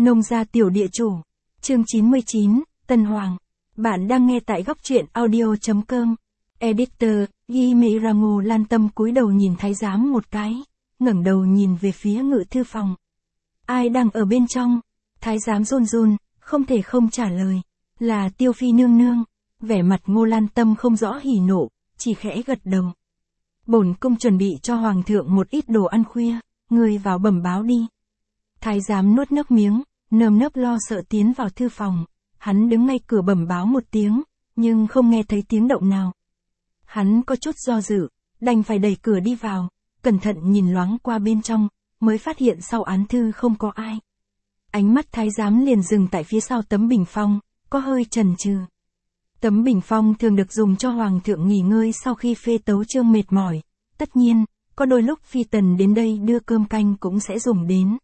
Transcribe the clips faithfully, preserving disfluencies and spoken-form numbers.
Nông gia tiểu địa chủ. Chương chín mươi chín, Tân Hoàng. Bạn đang nghe tại góc truyện audio chấm com. Editor, ghi mỹ ra Ngô Lan Tâm cúi đầu nhìn thái giám một cái, ngẩng đầu nhìn về phía ngự thư phòng. Ai đang ở bên trong? Thái giám run run, không thể không trả lời. Là Tiêu Phi nương nương. Vẻ mặt Ngô Lan Tâm không rõ hỉ nộ, chỉ khẽ gật đầu. Bổn cung chuẩn bị cho hoàng thượng một ít đồ ăn khuya, ngươi vào bẩm báo đi. Thái giám nuốt nước miếng, nơm nớp lo sợ tiến vào thư phòng. Hắn đứng ngay cửa bẩm báo một tiếng, nhưng không nghe thấy tiếng động nào. Hắn có chút do dự, đành phải đẩy cửa đi vào, cẩn thận nhìn loáng qua bên trong, mới phát hiện sau án thư không có ai. Ánh mắt thái giám liền dừng tại phía sau tấm bình phong, có hơi chần chừ. Tấm bình phong thường được dùng cho hoàng thượng nghỉ ngơi sau khi phê tấu chương mệt mỏi. Tất nhiên, có đôi lúc phi tần đến đây đưa cơm canh cũng sẽ dùng đến.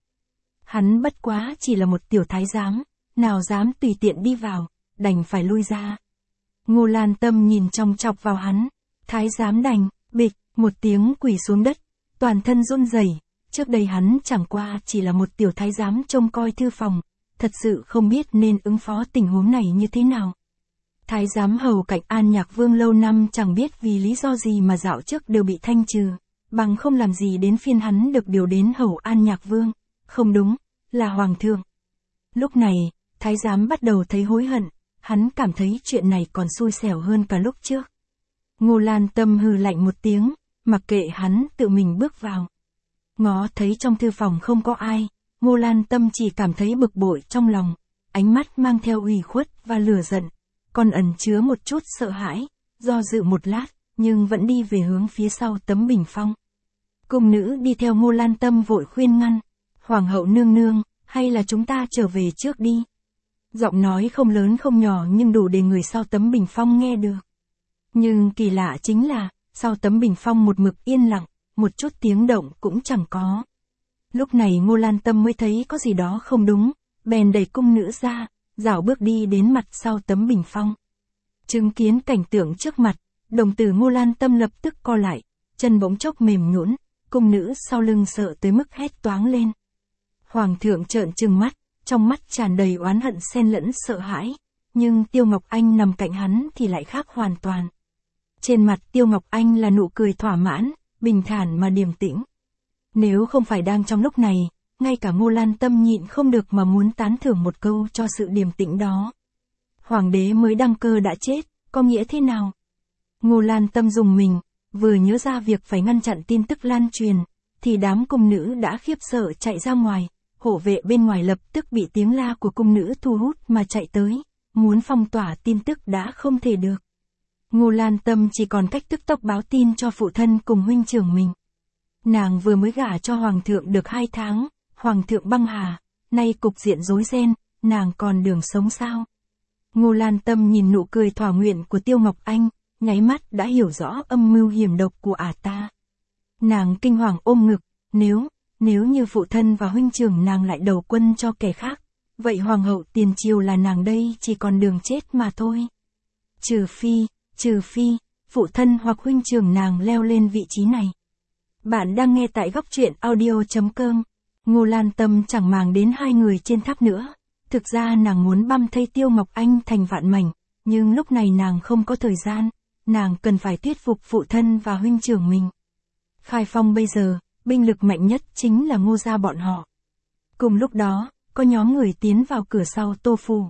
Hắn bất quá chỉ là một tiểu thái giám, nào dám tùy tiện đi vào, đành phải lui ra. Ngô Lan Tâm nhìn chòng chọc vào hắn, thái giám đành, bịch, một tiếng quỳ xuống đất, toàn thân run rẩy. Trước đây hắn chẳng qua chỉ là một tiểu thái giám trông coi thư phòng, thật sự không biết nên ứng phó tình huống này như thế nào. Thái giám hầu cạnh An Nhạc Vương lâu năm chẳng biết vì lý do gì mà dạo trước đều bị thanh trừ, bằng không làm gì đến phiên hắn được điều đến hầu An Nhạc Vương, không đúng, là hoàng thượng. Lúc này, thái giám bắt đầu thấy hối hận, hắn cảm thấy chuyện này còn xui xẻo hơn cả lúc trước. Ngô Lan Tâm hừ lạnh một tiếng, mặc kệ hắn tự mình bước vào. Ngó thấy trong thư phòng không có ai, Ngô Lan Tâm chỉ cảm thấy bực bội trong lòng, ánh mắt mang theo ủy khuất và lửa giận, còn ẩn chứa một chút sợ hãi, do dự một lát, nhưng vẫn đi về hướng phía sau tấm bình phong. Cung nữ đi theo Ngô Lan Tâm vội khuyên ngăn, hoàng hậu nương nương, hay là chúng ta trở về trước đi. Giọng nói không lớn không nhỏ nhưng đủ để người sau tấm bình phong nghe được. Nhưng kỳ lạ chính là, sau tấm bình phong một mực yên lặng, một chút tiếng động cũng chẳng có. Lúc này Ngô Lan Tâm mới thấy có gì đó không đúng, bèn đẩy cung nữ ra, dạo bước đi đến mặt sau tấm bình phong. Chứng kiến cảnh tượng trước mặt, đồng tử Ngô Lan Tâm lập tức co lại, chân bỗng chốc mềm nhũn, cung nữ sau lưng sợ tới mức hét toáng lên. Hoàng thượng trợn trừng mắt, trong mắt tràn đầy oán hận xen lẫn sợ hãi, nhưng Tiêu Ngọc Anh nằm cạnh hắn thì lại khác hoàn toàn. Trên mặt Tiêu Ngọc Anh là nụ cười thỏa mãn, bình thản mà điềm tĩnh. Nếu không phải đang trong lúc này, ngay cả Ngô Lan Tâm nhịn không được mà muốn tán thưởng một câu cho sự điềm tĩnh đó. Hoàng đế mới đăng cơ đã chết, có nghĩa thế nào? Ngô Lan Tâm dùng mình, vừa nhớ ra việc phải ngăn chặn tin tức lan truyền, thì đám cung nữ đã khiếp sợ chạy ra ngoài, hộ vệ bên ngoài lập tức bị tiếng la của cung nữ thu hút mà chạy tới, muốn phong tỏa tin tức đã không thể được. Ngô Lan Tâm chỉ còn cách tức tốc báo tin cho phụ thân cùng huynh trưởng mình. Nàng vừa mới gả cho hoàng thượng được hai tháng, hoàng thượng băng hà, nay cục diện rối ren, nàng còn đường sống sao? Ngô Lan Tâm nhìn nụ cười thỏa nguyện của Tiêu Ngọc Anh, nháy mắt đã hiểu rõ âm mưu hiểm độc của ả ta. Nàng kinh hoàng ôm ngực, nếu, nếu như phụ thân và huynh trưởng nàng lại đầu quân cho kẻ khác, vậy hoàng hậu tiền triều là nàng đây chỉ còn đường chết mà thôi. Trừ phi, trừ phi, phụ thân hoặc huynh trưởng nàng leo lên vị trí này. Bạn đang nghe tại góc truyện audio chấm com. Ngô Lan Tâm chẳng màng đến hai người trên tháp nữa. Thực ra nàng muốn băm thây Tiêu Ngọc Anh thành vạn mảnh, nhưng lúc này nàng không có thời gian, nàng cần phải thuyết phục phụ thân và huynh trưởng mình. Khai Phong bây giờ, binh lực mạnh nhất chính là Ngô gia bọn họ. Cùng lúc đó, có nhóm người tiến vào cửa sau Tô Phủ.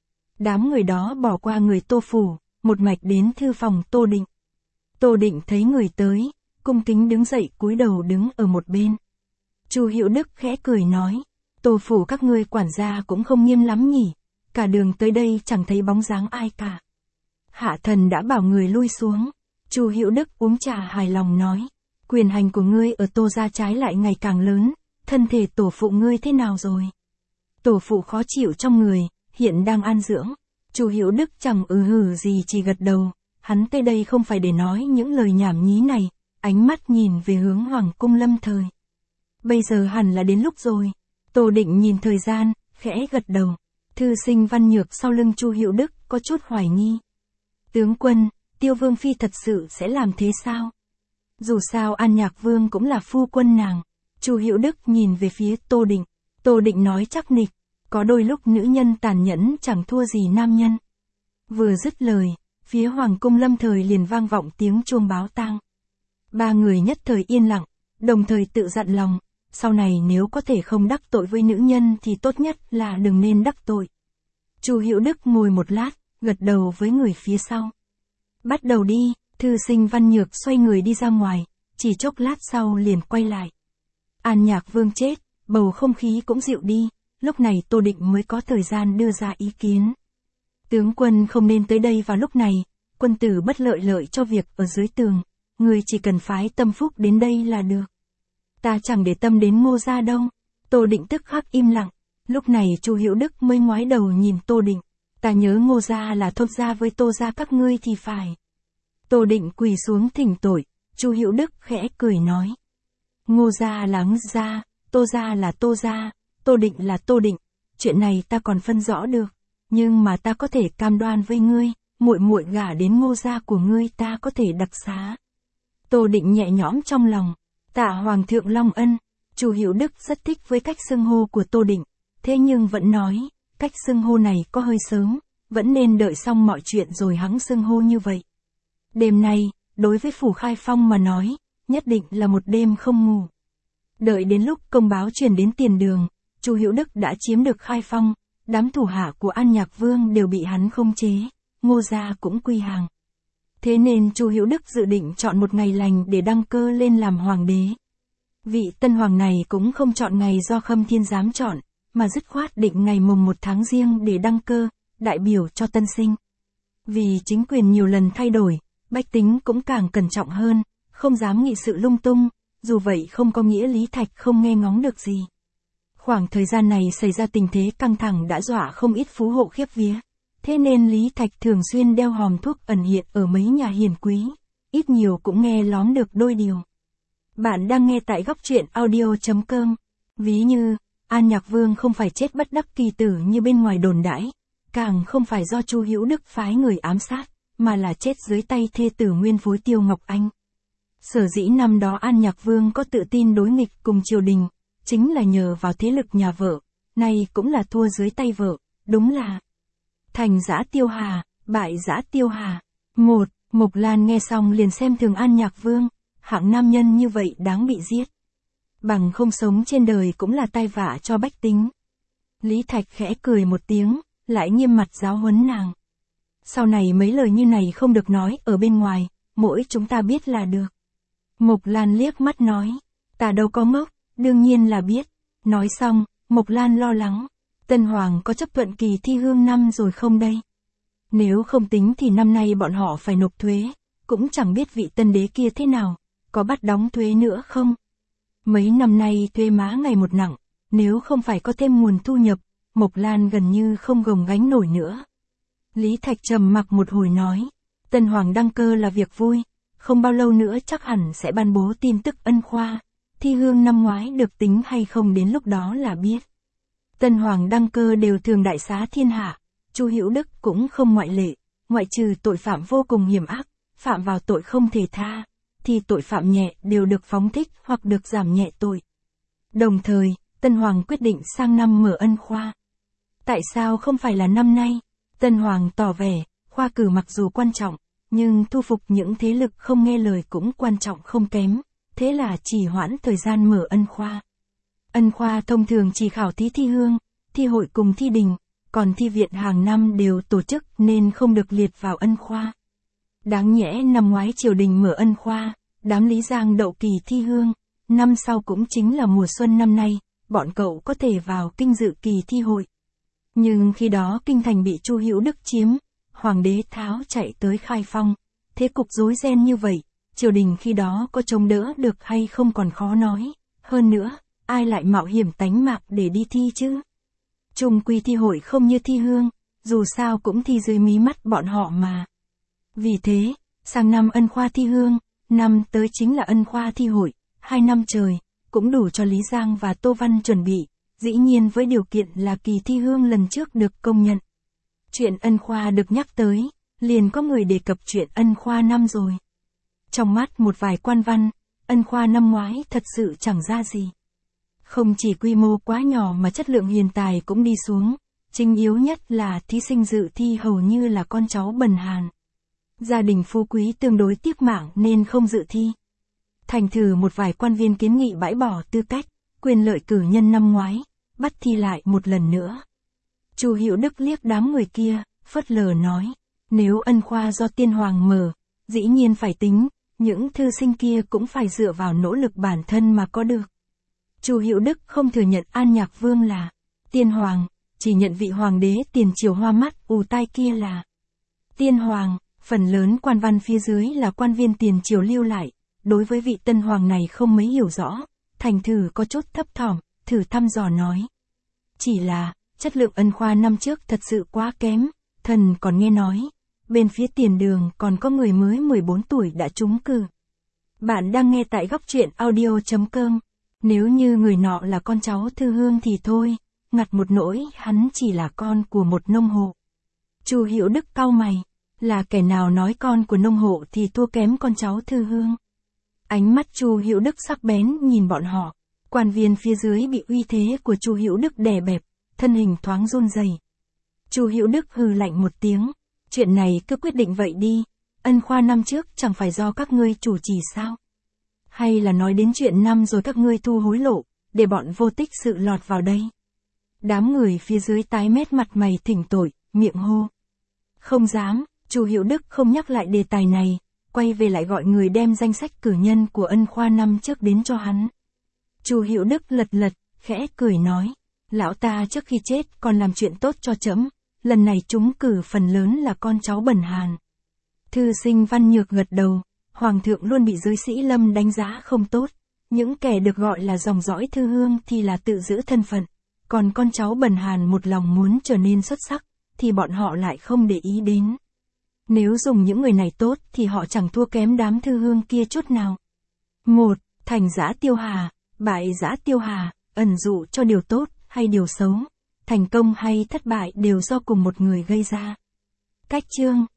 Đám người đó bỏ qua người Tô Phủ, một mạch đến thư phòng Tô Định. Tô Định thấy người tới, cung kính đứng dậy cúi đầu đứng ở một bên. Chu Hiểu Đức khẽ cười nói, Tô Phủ các ngươi quản gia cũng không nghiêm lắm nhỉ, cả đường tới đây chẳng thấy bóng dáng ai cả. Hạ thần đã bảo người lui xuống. Chu Hiểu Đức uống trà hài lòng nói, quyền hành của ngươi ở Tô gia trái lại ngày càng lớn, thân thể tổ phụ ngươi thế nào rồi? Tổ phụ khó chịu trong người, hiện đang an dưỡng. Chu Hiểu Đức chẳng ừ hừ gì chỉ gật đầu, hắn tới đây không phải để nói những lời nhảm nhí này, ánh mắt nhìn về hướng Hoàng cung Lâm Thời. Bây giờ hẳn là đến lúc rồi. Tô Định nhìn thời gian, khẽ gật đầu. Thư sinh Văn Nhược sau lưng Chu Hiểu Đức có chút hoài nghi. Tướng quân, Tiêu Vương phi thật sự sẽ làm thế sao? Dù sao An Nhạc Vương cũng là phu quân nàng. Chu Hiểu Đức nhìn về phía Tô Định. Tô Định nói chắc nịch, Có đôi lúc nữ nhân tàn nhẫn chẳng thua gì nam nhân. Vừa dứt lời, phía hoàng cung lâm thời liền vang vọng tiếng chuông báo tang. Ba người nhất thời yên lặng, đồng thời tự dặn lòng, sau này nếu có thể không đắc tội với nữ nhân thì tốt nhất là đừng nên đắc tội. Chu Hữu Đức ngồi một lát, gật đầu với người phía sau. Bắt đầu đi, thư sinh Văn Nhược xoay người đi ra ngoài, chỉ chốc lát sau liền quay lại. An Nhạc Vương chết, bầu không khí cũng dịu đi, lúc này Tô Định mới có thời gian đưa ra ý kiến. Tướng quân không nên tới đây vào lúc này, quân tử bất lợi lợi cho việc ở dưới tường, người chỉ cần phái Tâm Phúc đến đây là được. Ta chẳng để tâm đến Ngô gia đâu. Tô Định tức khắc im lặng, lúc này Chu Hữu Đức mới ngoái đầu nhìn Tô Định. Ta nhớ Ngô gia là thốt gia với Tô gia các ngươi thì phải. Tô Định quỳ xuống thỉnh tội, Chu Hữu Đức khẽ cười nói. Ngô gia là Ngô gia, Tô gia là Tô gia, Tô Định là Tô Định, chuyện này ta còn phân rõ được, nhưng mà ta có thể cam đoan với ngươi, muội muội gả đến Ngô gia của ngươi ta có thể đặc xá. Tô Định nhẹ nhõm trong lòng, tạ Hoàng thượng long ân. Chu Hữu Đức rất thích với cách xưng hô của Tô Định, thế nhưng vẫn nói, cách xưng hô này có hơi sớm, vẫn nên đợi xong mọi chuyện rồi hẵng xưng hô như vậy. Đêm nay, đối với Phủ Khai Phong mà nói, nhất định là một đêm không ngủ. Đợi đến lúc công báo truyền đến tiền đường, Chu Hữu Đức đã chiếm được Khai Phong, đám thủ hạ của An Nhạc Vương đều bị hắn khống chế, Ngô gia cũng quy hàng. Thế nên Chu Hữu Đức dự định chọn một ngày lành để đăng cơ lên làm hoàng đế. Vị tân hoàng này cũng không chọn ngày do Khâm Thiên Giám chọn, mà dứt khoát định ngày mùng một tháng Giêng để đăng cơ, đại biểu cho tân sinh. Vì chính quyền nhiều lần thay đổi, bách tính cũng càng cẩn trọng hơn, không dám nghị sự lung tung, dù vậy không có nghĩa Lý Thạch không nghe ngóng được gì. Khoảng thời gian này xảy ra tình thế căng thẳng đã dọa không ít phú hộ khiếp vía. Thế nên Lý Thạch thường xuyên đeo hòm thuốc ẩn hiện ở mấy nhà hiền quý, ít nhiều cũng nghe lóm được đôi điều. Bạn đang nghe tại góc truyện audio chấm com. Ví như, An Nhạc Vương không phải chết bất đắc kỳ tử như bên ngoài đồn đãi, càng không phải do Chu Hữu Đức phái người ám sát, mà là chết dưới tay thê tử nguyên phối Tiêu Ngọc Anh. Sở dĩ năm đó An Nhạc Vương có tự tin đối nghịch cùng triều đình, chính là nhờ vào thế lực nhà vợ, nay cũng là thua dưới tay vợ, đúng là thành giã Tiêu Hà, bại giã Tiêu Hà. Một, Mộc Lan nghe xong liền xem thường An Nhạc Vương, hạng nam nhân như vậy đáng bị giết. Bằng không sống trên đời cũng là tai vạ cho bách tính. Lý Thạch khẽ cười một tiếng, lại nghiêm mặt giáo huấn nàng. Sau này mấy lời như này không được nói ở bên ngoài, mỗi chúng ta biết là được. Mộc Lan liếc mắt nói, ta đâu có ngốc, đương nhiên là biết. Nói xong, Mộc Lan lo lắng, Tân Hoàng có chấp thuận kỳ thi hương năm rồi không đây? Nếu không tính thì năm nay bọn họ phải nộp thuế, cũng chẳng biết vị tân đế kia thế nào, có bắt đóng thuế nữa không? Mấy năm nay thuế má ngày một nặng, nếu không phải có thêm nguồn thu nhập, Mộc Lan gần như không gồng gánh nổi nữa. Lý Thạch trầm mặc một hồi nói, Tân Hoàng đăng cơ là việc vui, không bao lâu nữa chắc hẳn sẽ ban bố tin tức ân khoa, thi hương năm ngoái được tính hay không đến lúc đó là biết. Tân Hoàng đăng cơ đều thường đại xá thiên hạ, Chu Hữu Đức cũng không ngoại lệ, ngoại trừ tội phạm vô cùng hiểm ác, phạm vào tội không thể tha, thì tội phạm nhẹ đều được phóng thích hoặc được giảm nhẹ tội. Đồng thời, Tân Hoàng quyết định sang năm mở ân khoa. Tại sao không phải là năm nay? Tân Hoàng tỏ vẻ, khoa cử mặc dù quan trọng, nhưng thu phục những thế lực không nghe lời cũng quan trọng không kém, thế là chỉ hoãn thời gian mở ân khoa. Ân khoa thông thường chỉ khảo thí thi hương, thi hội cùng thi đình, còn thi viện hàng năm đều tổ chức nên không được liệt vào ân khoa. Đáng nhẽ năm ngoái triều đình mở ân khoa, đám Lý Giang đậu kỳ thi hương, năm sau cũng chính là mùa xuân năm nay, bọn cậu có thể vào kinh dự kỳ thi hội. Nhưng khi đó kinh thành bị Chu Hữu Đức chiếm, hoàng đế tháo chạy tới Khai Phong, thế cục rối ren như vậy, triều đình khi đó có chống đỡ được hay không còn khó nói, hơn nữa, ai lại mạo hiểm tánh mạng để đi thi chứ? Chung quy thi hội không như thi hương, dù sao cũng thi dưới mí mắt bọn họ mà. Vì thế, sang năm ân khoa thi hương, năm tới chính là ân khoa thi hội, hai năm trời, cũng đủ cho Lý Giang và Tô Văn chuẩn bị, dĩ nhiên với điều kiện là kỳ thi hương lần trước được công nhận. Chuyện ân khoa được nhắc tới, liền có người đề cập chuyện ân khoa năm rồi. Trong mắt một vài quan văn, ân khoa năm ngoái thật sự chẳng ra gì. Không chỉ quy mô quá nhỏ mà chất lượng hiền tài cũng đi xuống, chính yếu nhất là thí sinh dự thi hầu như là con cháu bần hàn. Gia đình phú quý tương đối tiếc mạng nên không dự thi. Thành thử một vài quan viên kiến nghị bãi bỏ tư cách, quyền lợi cử nhân năm ngoái, bắt thi lại một lần nữa. Chu Hữu Đức liếc đám người kia, phớt lờ nói, nếu ân khoa do tiên hoàng mở, dĩ nhiên phải tính, những thư sinh kia cũng phải dựa vào nỗ lực bản thân mà có được. Chu Hữu Đức không thừa nhận An Nhạc Vương là tiên hoàng, chỉ nhận vị hoàng đế tiền triều hoa mắt ù tai kia là tiên hoàng. Phần lớn quan văn phía dưới là quan viên tiền triều lưu lại, đối với vị tân hoàng này không mấy hiểu rõ, thành thử có chút thấp thỏm, thử thăm dò nói. Chỉ là, chất lượng ân khoa năm trước thật sự quá kém, thần còn nghe nói, bên phía tiền đường còn có người mới mười bốn tuổi đã trúng cử. Bạn đang nghe tại góc truyện audio chấm com, nếu như người nọ là con cháu Thư Hương thì thôi, ngặt một nỗi hắn chỉ là con của một nông hộ. Chu Hữu Đức cau mày. Là kẻ nào nói con của nông hộ thì thua kém con cháu Thư Hương. Ánh mắt Chu Hữu Đức sắc bén nhìn bọn họ. Quan viên phía dưới bị uy thế của Chu Hữu Đức đè bẹp, thân hình thoáng run rẩy. Chu Hữu Đức hừ lạnh một tiếng, chuyện này cứ quyết định vậy đi, ân khoa năm trước chẳng phải do các ngươi chủ trì sao? Hay là nói đến chuyện năm rồi các ngươi thu hối lộ, để bọn vô tích sự lọt vào đây? Đám người phía dưới tái mét mặt mày thỉnh tội, miệng hô. Không dám. Chu Hữu Đức không nhắc lại đề tài này, quay về lại gọi người đem danh sách cử nhân của ân khoa năm trước đến cho hắn. Chu Hữu Đức lật lật, khẽ cười nói, lão ta trước khi chết còn làm chuyện tốt cho trẫm, lần này trúng cử phần lớn là con cháu bần hàn. Thư sinh Văn Nhược gật đầu, hoàng thượng luôn bị giới sĩ Lâm đánh giá không tốt, những kẻ được gọi là dòng dõi Thư Hương thì là tự giữ thân phận, còn con cháu bần hàn một lòng muốn trở nên xuất sắc, thì bọn họ lại không để ý đến. Nếu dùng những người này tốt thì họ chẳng thua kém đám Thư Hương kia chút nào. Một, thành giã Tiêu Hà, bại giã Tiêu Hà, ẩn dụ cho điều tốt hay điều xấu, thành công hay thất bại đều do cùng một người gây ra. Cách chương